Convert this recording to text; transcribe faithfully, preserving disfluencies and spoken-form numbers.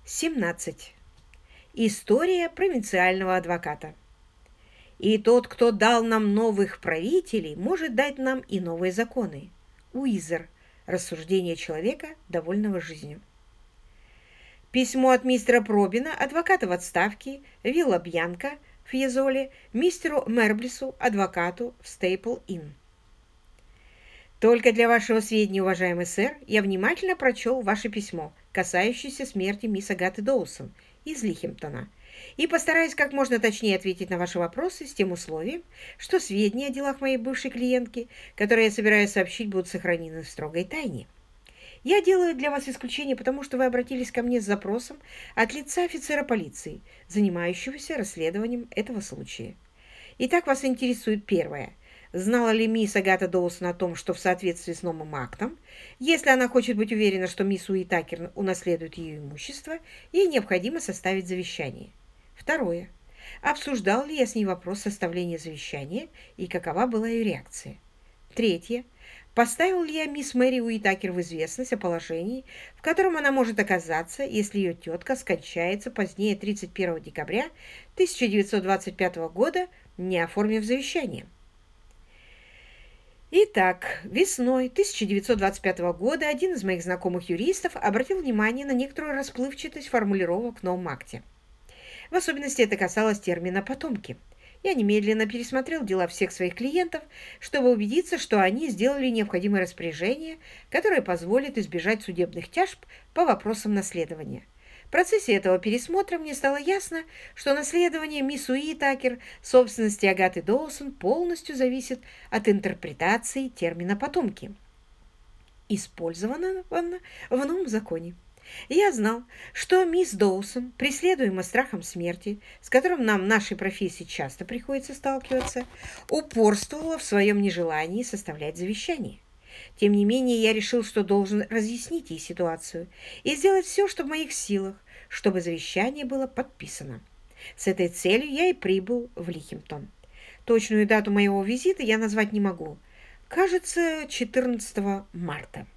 семнадцать. История провинциального адвоката. И тот, кто дал нам новых правителей, может дать нам и новые законы. Уизер. Рассуждение человека, довольного жизнью. Письмо от мистера Пробина, адвоката в отставке, вилла Бьянка в Фьезоле, мистеру Мерблису, адвокату в Стейпл-Инн. Только для вашего сведения, уважаемый сэр, я внимательно прочел ваше письмо, касающееся смерти мисс Агаты Доусон из Лихимптона, и постараюсь как можно точнее ответить на ваши вопросы с тем условием, что сведения о делах моей бывшей клиентки, которые я собираюсь сообщить, будут сохранены в строгой тайне. Я делаю для вас исключение, потому что вы обратились ко мне с запросом от лица офицера полиции, занимающегося расследованием этого случая. Итак, вас интересует первое. Знала ли мисс Агата Доусон о том, что в соответствии с новым актом, если она хочет быть уверена, что мисс Уитакер унаследует ее имущество, ей необходимо составить завещание? Второе. Обсуждал ли я с ней вопрос составления завещания и какова была ее реакция? Третье. Поставил ли я мисс Мэри Уитакер в известность о положении, в котором она может оказаться, если ее тетка скончается позднее тридцать первого декабря тысяча девятьсот двадцать пятого года, не оформив завещание? Итак, весной тысяча девятьсот двадцать пятого года один из моих знакомых юристов обратил внимание на некоторую расплывчатость формулировок в новом акте. В особенности это касалось термина «потомки». Я немедленно пересмотрел дела всех своих клиентов, чтобы убедиться, что они сделали необходимые распоряжения, которые позволят избежать судебных тяжб по вопросам наследования. В процессе этого пересмотра мне стало ясно, что наследование мисс Уитакер собственности Агаты Доусон полностью зависит от интерпретации термина «потомки», использованного в новом законе. Я знал, что мисс Доусон, преследуемая страхом смерти, с которым нам в нашей профессии часто приходится сталкиваться, упорствовала в своем нежелании составлять завещание. Тем не менее, я решил, что должен разъяснить ей ситуацию и сделать все, что в моих силах, чтобы завещание было подписано. С этой целью я и прибыл в Лихимптон. Точную дату моего визита я назвать не могу. Кажется, четырнадцатого марта.